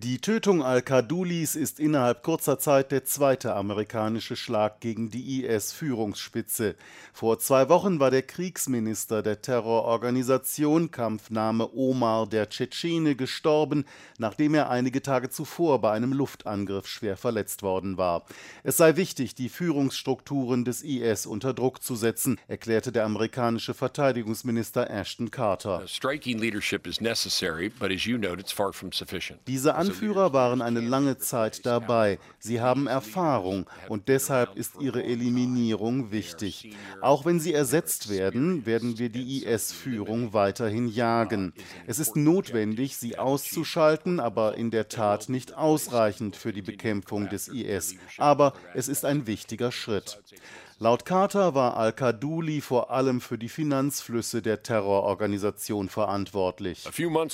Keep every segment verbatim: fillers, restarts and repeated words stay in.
Die Tötung al-Kadoulis ist innerhalb kurzer Zeit der zweite amerikanische Schlag gegen die I S-Führungsspitze. Vor zwei Wochen war der Kriegsminister der Terrororganisation, Kampfname Omar der Tschetschene, gestorben, nachdem er einige Tage zuvor bei einem Luftangriff schwer verletzt worden war. Es sei wichtig, die Führungsstrukturen des I S unter Druck zu setzen, erklärte der amerikanische Verteidigungsminister Ashton Carter. Striking leadership is necessary, but as you note, it's far from sufficient. Diese Anführer waren eine lange Zeit dabei. Sie haben Erfahrung und deshalb ist ihre Eliminierung wichtig. Auch wenn sie ersetzt werden, werden wir die I S-Führung weiterhin jagen. Es ist notwendig, sie auszuschalten, aber in der Tat nicht ausreichend für die Bekämpfung des I S. Aber es ist ein wichtiger Schritt. Laut Carter war al-Kadouli vor allem für die Finanzflüsse der Terrororganisation verantwortlich.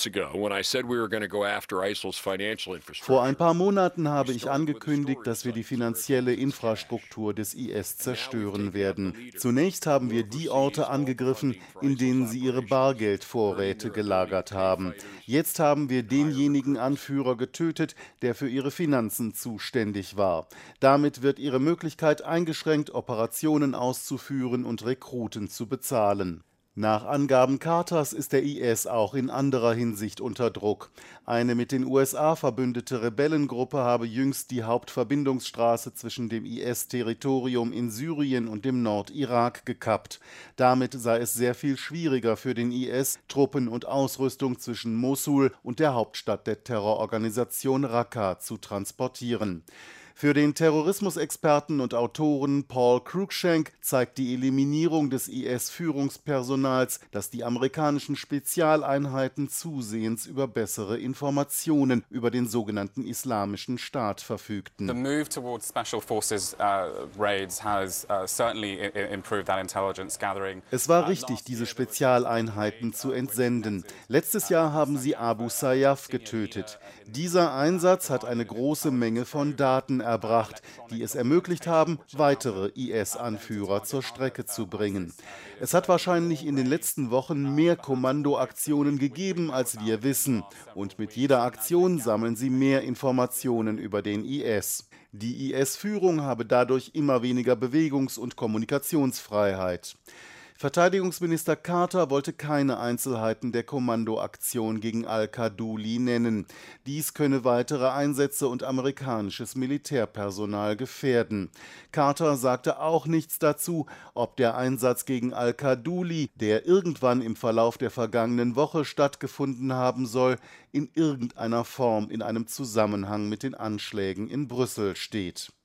Vor ein paar Monaten habe ich angekündigt, dass wir die finanzielle Infrastruktur des I S zerstören werden. Zunächst haben wir die Orte angegriffen, in denen sie ihre Bargeldvorräte gelagert haben. Jetzt haben wir denjenigen Anführer getötet, der für ihre Finanzen zuständig war. Damit wird ihre Möglichkeit eingeschränkt, Operationen auszuführen und Rekruten zu bezahlen. Nach Angaben Carters ist der I S auch in anderer Hinsicht unter Druck. Eine mit den U S A verbündete Rebellengruppe habe jüngst die Hauptverbindungsstraße zwischen dem I S-Territorium in Syrien und dem Nordirak gekappt. Damit sei es sehr viel schwieriger für den I S, Truppen und Ausrüstung zwischen Mosul und der Hauptstadt der Terrororganisation Raqqa zu transportieren. Für den Terrorismusexperten und Autoren Paul Cruikshank zeigt die Eliminierung des I S-Führungspersonals, dass die amerikanischen Spezialeinheiten zusehends über bessere Informationen über den sogenannten Islamischen Staat verfügten. The move towards special forces uh, raids has uh, certainly improved that intelligence gathering. Es war richtig, diese Spezialeinheiten zu entsenden. Letztes Jahr haben sie Abu Sayyaf getötet. Dieser Einsatz hat eine große Menge von Daten erbracht, die es ermöglicht haben, weitere I S-Anführer zur Strecke zu bringen. Es hat wahrscheinlich in den letzten Wochen mehr Kommandoaktionen gegeben, als wir wissen. Und mit jeder Aktion sammeln sie mehr Informationen über den I S. Die I S-Führung habe dadurch immer weniger Bewegungs- und Kommunikationsfreiheit. Verteidigungsminister Carter wollte keine Einzelheiten der Kommandoaktion gegen al-Kadouli nennen. Dies könne weitere Einsätze und amerikanisches Militärpersonal gefährden. Carter sagte auch nichts dazu, ob der Einsatz gegen al-Kadouli, der irgendwann im Verlauf der vergangenen Woche stattgefunden haben soll, in irgendeiner Form in einem Zusammenhang mit den Anschlägen in Brüssel steht.